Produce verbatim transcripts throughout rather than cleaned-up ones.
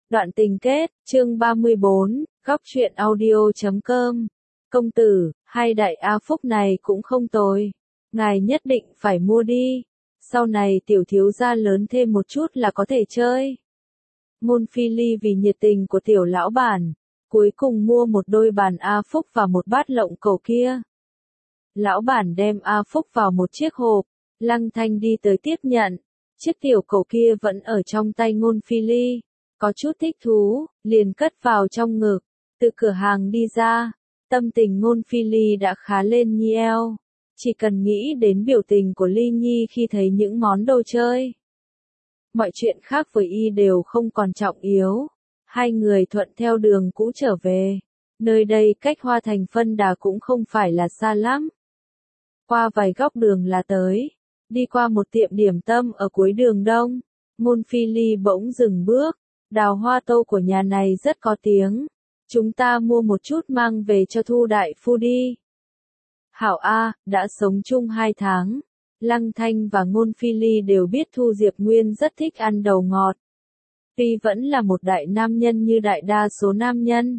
Đoạn tình kết, chương ba mươi bốn, góc truyện audio chấm com. Công tử, hai đại A Phúc này cũng không tồi. Ngài nhất định phải mua đi. Sau này tiểu thiếu gia lớn thêm một chút là có thể chơi. Ngôn Phi Ly vì nhiệt tình của tiểu lão bản, cuối cùng mua một đôi bàn A Phúc và một bát lộng cầu kia. Lão bản đem A Phúc vào một chiếc hộp, Lăng Thanh đi tới tiếp nhận. Chiếc tiểu cầu kia vẫn ở trong tay Ngôn Phi Ly. Có chút thích thú, liền cất vào trong ngực. Từ cửa hàng đi ra, tâm tình Ngôn Phi Ly đã khá lên nhiều. Chỉ cần nghĩ đến biểu tình của Ly Nhi khi thấy những món đồ chơi. Mọi chuyện khác với y đều không còn trọng yếu. Hai người thuận theo đường cũ trở về. Nơi đây cách Hoa Thành Phân Đà cũng không phải là xa lắm. Qua vài góc đường là tới. Đi qua một tiệm điểm tâm ở cuối đường đông. Ngôn Phi Ly bỗng dừng bước. Đào hoa tâu của nhà này rất có tiếng. Chúng ta mua một chút mang về cho Thu đại phu đi. Hảo A, đã sống chung hai tháng. Lăng Thanh và Ngôn Phi Ly đều biết Thu Diệp Nguyên rất thích ăn đầu ngọt. Tuy vẫn là một đại nam nhân như đại đa số nam nhân.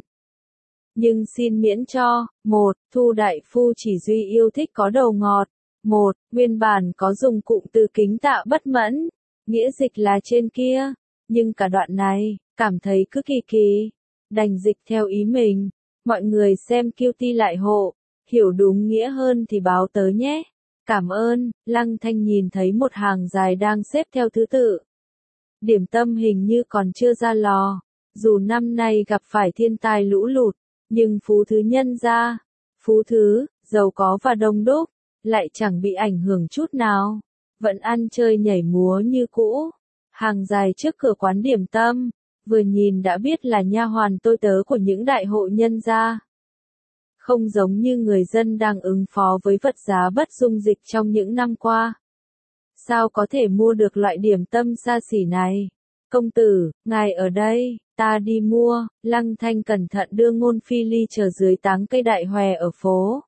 Nhưng xin miễn cho, một, Thu đại phu chỉ duy yêu thích có đầu ngọt. Một, nguyên bản có dùng cụm từ kính tạ bất mẫn. Nghĩa dịch là trên kia. Nhưng cả đoạn này, cảm thấy cứ kỳ kỳ. Đành dịch theo ý mình. Mọi người xem Kiêu Ti lại hộ. Hiểu đúng nghĩa hơn thì báo tới nhé. Cảm ơn. Lăng Thanh nhìn thấy một hàng dài đang xếp theo thứ tự. Điểm tâm hình như còn chưa ra lò. Dù năm nay gặp phải thiên tai lũ lụt. Nhưng phú thứ nhân ra. Phú thứ, giàu có và đông đúc. Lại chẳng bị ảnh hưởng chút nào. Vẫn ăn chơi nhảy múa như cũ. Hàng dài trước cửa quán điểm tâm, vừa nhìn đã biết là nha hoàn tôi tớ của những đại hộ nhân gia. Không giống như người dân đang ứng phó với vật giá bất dung dịch trong những năm qua. Sao có thể mua được loại điểm tâm xa xỉ này? Công tử, ngài ở đây, ta đi mua. Lăng Thanh cẩn thận đưa Ngôn Phi Ly chờ dưới táng cây đại hòe ở phố.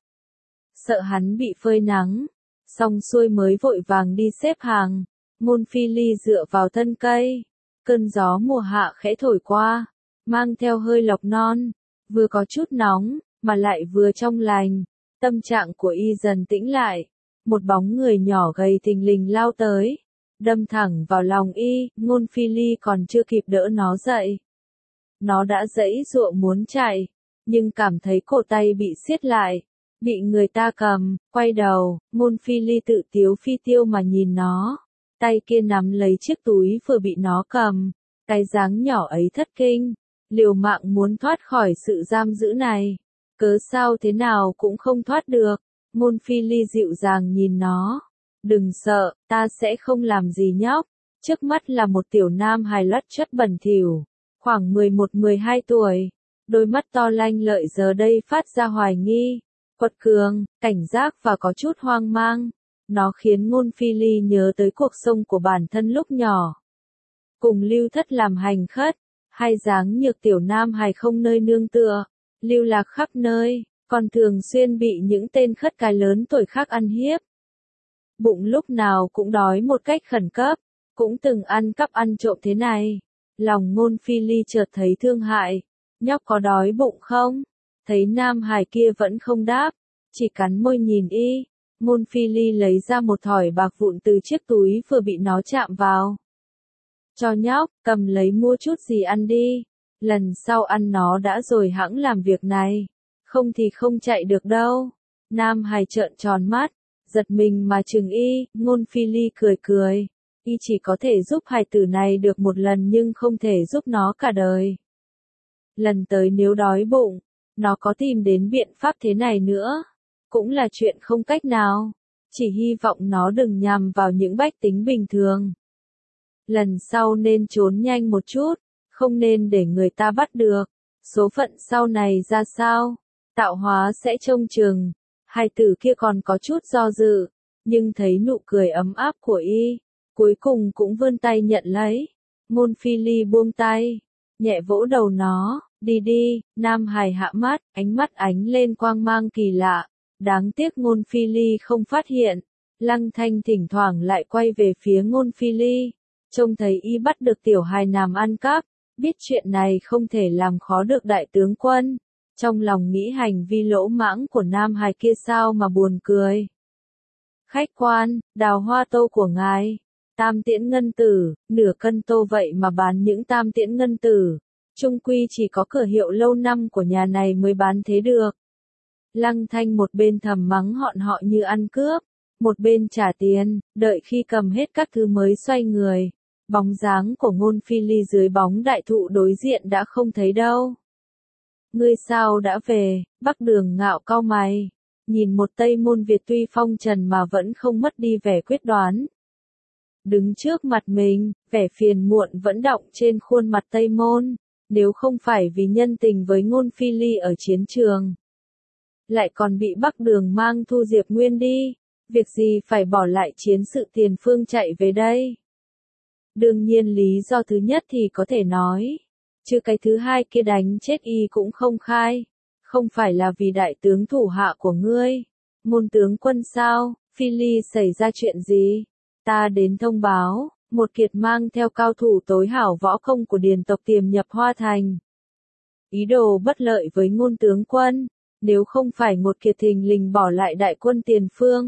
Sợ hắn bị phơi nắng, xong xuôi mới vội vàng đi xếp hàng. Ngôn Phi Ly dựa vào thân cây, cơn gió mùa hạ khẽ thổi qua, mang theo hơi lộc non, vừa có chút nóng, mà lại vừa trong lành. Tâm trạng của y dần tĩnh lại, một bóng người nhỏ gầy thình lình lao tới, đâm thẳng vào lòng y. Ngôn Phi Ly còn chưa kịp đỡ nó dậy. Nó đã giãy giụa muốn chạy, nhưng cảm thấy cổ tay bị siết lại, bị người ta cầm. Quay đầu, Ngôn Phi Ly tự tiếu phi tiêu mà nhìn nó. Tay kia nắm lấy chiếc túi vừa bị nó cầm, cái dáng nhỏ ấy thất kinh, liều mạng muốn thoát khỏi sự giam giữ này, cớ sao thế nào cũng không thoát được. Ngôn Phi Ly dịu dàng nhìn nó, đừng sợ, ta sẽ không làm gì nhóc. Trước mắt là một tiểu nam hài lất chất bẩn thỉu, khoảng mười một mười hai tuổi, đôi mắt to lanh lợi giờ đây phát ra hoài nghi, quật cường, cảnh giác và có chút hoang mang. Nó khiến Ngôn Phi Ly nhớ tới cuộc sống của bản thân lúc nhỏ. Cùng Lưu Thất làm hành khất, hay dáng nhược tiểu nam hài không nơi nương tựa, lưu lạc khắp nơi, còn thường xuyên bị những tên khất cái lớn tuổi khác ăn hiếp. Bụng lúc nào cũng đói một cách khẩn cấp, cũng từng ăn cắp ăn trộm thế này. Lòng Ngôn Phi Ly chợt thấy thương hại, nhóc có đói bụng không? Thấy nam hài kia vẫn không đáp, chỉ cắn môi nhìn y. Ngôn Phi Ly lấy ra một thỏi bạc vụn từ chiếc túi vừa bị nó chạm vào. Cho nhóc, cầm lấy mua chút gì ăn đi. Lần sau ăn nó đã rồi hẵng làm việc này. Không thì không chạy được đâu. Nam hài trợn tròn mắt, giật mình mà chừng y. Ngôn Phi Ly cười cười. Y chỉ có thể giúp hài tử này được một lần nhưng không thể giúp nó cả đời. Lần tới nếu đói bụng, nó có tìm đến biện pháp thế này nữa. Cũng là chuyện không cách nào, chỉ hy vọng nó đừng nhằm vào những bách tính bình thường. Lần sau nên trốn nhanh một chút, không nên để người ta bắt được. Số phận sau này ra sao, tạo hóa sẽ trông chừng. Hai tử kia còn có chút do dự, nhưng thấy nụ cười ấm áp của y, cuối cùng cũng vươn tay nhận lấy. Ngôn Phi Ly buông tay, nhẹ vỗ đầu nó, đi đi. Nam hài hạ mắt, ánh mắt ánh lên quang mang kỳ lạ. Đáng tiếc Ngôn Phi Ly không phát hiện. Lăng Thanh thỉnh thoảng lại quay về phía Ngôn Phi Ly, trông thấy y bắt được tiểu hài nằm ăn cắp, biết chuyện này không thể làm khó được đại tướng quân, trong lòng nghĩ hành vi lỗ mãng của nam hài kia sao mà buồn cười. Khách quan, đào hoa tô của ngài, tam tiễn ngân tử, nửa cân tô vậy mà bán những tam tiễn ngân tử, chung quy chỉ có cửa hiệu lâu năm của nhà này mới bán thế được. Lăng Thanh một bên thầm mắng họn họ như ăn cướp, một bên trả tiền, đợi khi cầm hết các thứ mới xoay người. Bóng dáng của Ngôn Phi Ly dưới bóng đại thụ đối diện đã không thấy đâu. Ngươi sao đã về? Bắc Đường Ngạo cau mày, nhìn một Tây Môn Việt tuy phong trần mà vẫn không mất đi vẻ quyết đoán. Đứng trước mặt mình, vẻ phiền muộn vẫn đọng trên khuôn mặt Tây Môn, nếu không phải vì nhân tình với Ngôn Phi Ly ở chiến trường, lại còn bị Bắc Đường mang Thu Diệp Nguyên đi, việc gì phải bỏ lại chiến sự tiền phương chạy về đây. Đương nhiên lý do thứ nhất thì có thể nói, chứ cái thứ hai kia đánh chết y cũng không khai, không phải là vì đại tướng thủ hạ của ngươi. Môn tướng quân sao? Phi Ly xảy ra chuyện gì? Ta đến thông báo, một kiệt mang theo cao thủ tối hảo võ công của Điền tộc tiềm nhập Hoa Thành. Ý đồ bất lợi với Ngôn tướng quân, nếu không phải một kiệt thình lình bỏ lại đại quân tiền phương.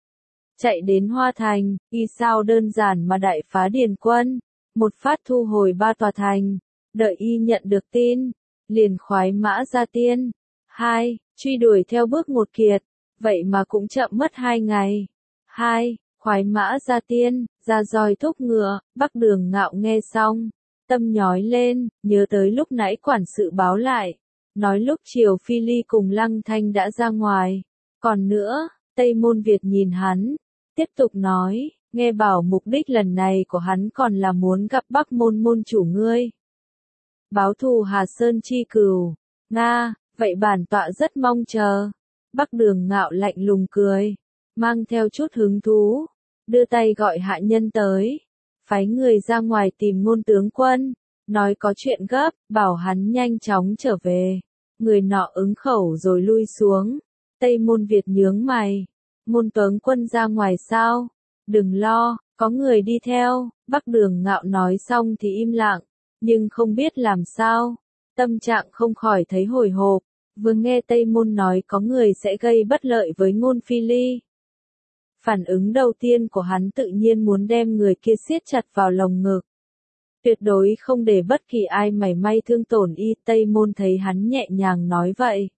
Chạy đến Hoa Thành, y sao đơn giản mà đại phá Điền quân, một phát thu hồi ba tòa thành, đợi y nhận được tin, liền khoái mã ra tiên. Hai, truy đuổi theo bước một kiệt, vậy mà cũng chậm mất hai ngày. Hai, khoái mã ra tiên, ra roi thúc ngựa, Bắc Đường Ngạo nghe xong, tâm nhói lên, nhớ tới lúc nãy quản sự báo lại, nói lúc chiều Phi Ly cùng Lăng Thanh đã ra ngoài. Còn nữa, Tây Môn Việt nhìn hắn, tiếp tục nói, nghe bảo mục đích lần này của hắn còn là muốn gặp Bắc Môn môn chủ ngươi. Báo thù Hà Sơn chi cừu. Nga, vậy bản tọa rất mong chờ. Bắc Đường Ngạo lạnh lùng cười, mang theo chút hứng thú, đưa tay gọi hạ nhân tới, phái người ra ngoài tìm Ngôn tướng quân, nói có chuyện gấp, bảo hắn nhanh chóng trở về. Người nọ ứng khẩu rồi lui xuống. Tây Môn Việt nhướng mày, Ngôn tướng quân ra ngoài sao? Đừng lo, có người đi theo. Bắc Đường Ngạo nói xong thì im lặng, nhưng không biết làm sao, tâm trạng không khỏi thấy hồi hộp. Vừa nghe Tây Môn nói có người sẽ gây bất lợi với Ngôn Phi Ly, phản ứng đầu tiên của hắn tự nhiên muốn đem người kia siết chặt vào lồng ngực, tuyệt đối không để bất kỳ ai mảy may thương tổn y. Tây Môn thấy hắn nhẹ nhàng nói vậy,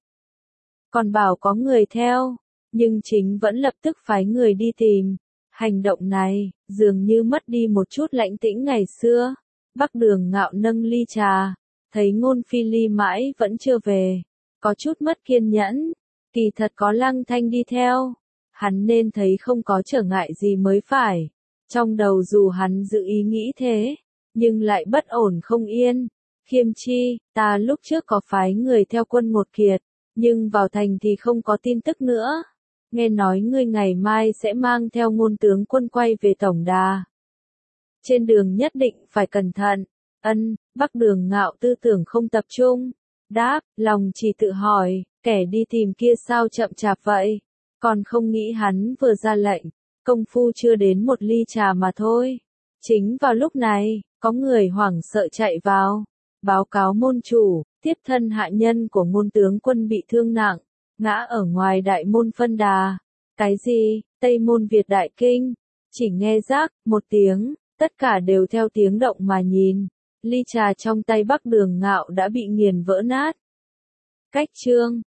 còn bảo có người theo, nhưng chính vẫn lập tức phái người đi tìm. Hành động này, dường như mất đi một chút lãnh tĩnh ngày xưa. Bắc Đường Ngạo nâng ly trà, thấy Ngôn Phi Ly mãi vẫn chưa về, có chút mất kiên nhẫn. Kỳ thật có Lăng Thanh đi theo, hắn nên thấy không có trở ngại gì mới phải. Trong đầu dù hắn dự ý nghĩ thế, nhưng lại bất ổn không yên. Khiêm Chi, ta lúc trước có phái người theo quân một kiệt, nhưng vào thành thì không có tin tức nữa. Nghe nói ngươi ngày mai sẽ mang theo Ngôn tướng quân quay về Tổng Đà. Trên đường nhất định phải cẩn thận. Ân, Bắc Đường Ngạo tư tưởng không tập trung. Đáp, lòng chỉ tự hỏi, kẻ đi tìm kia sao chậm chạp vậy? Còn không nghĩ hắn vừa ra lệnh, công phu chưa đến một ly trà mà thôi. Chính vào lúc này, có người hoảng sợ chạy vào, báo cáo môn chủ, tiếp thân hạ nhân của Ngôn tướng quân bị thương nặng, ngã ở ngoài đại môn phân đà. Cái gì? Tây Môn Việt đại kinh, chỉ nghe rác một tiếng, tất cả đều theo tiếng động mà nhìn. Ly trà trong tay Bắc Đường Ngạo đã bị nghiền vỡ nát. Cách chương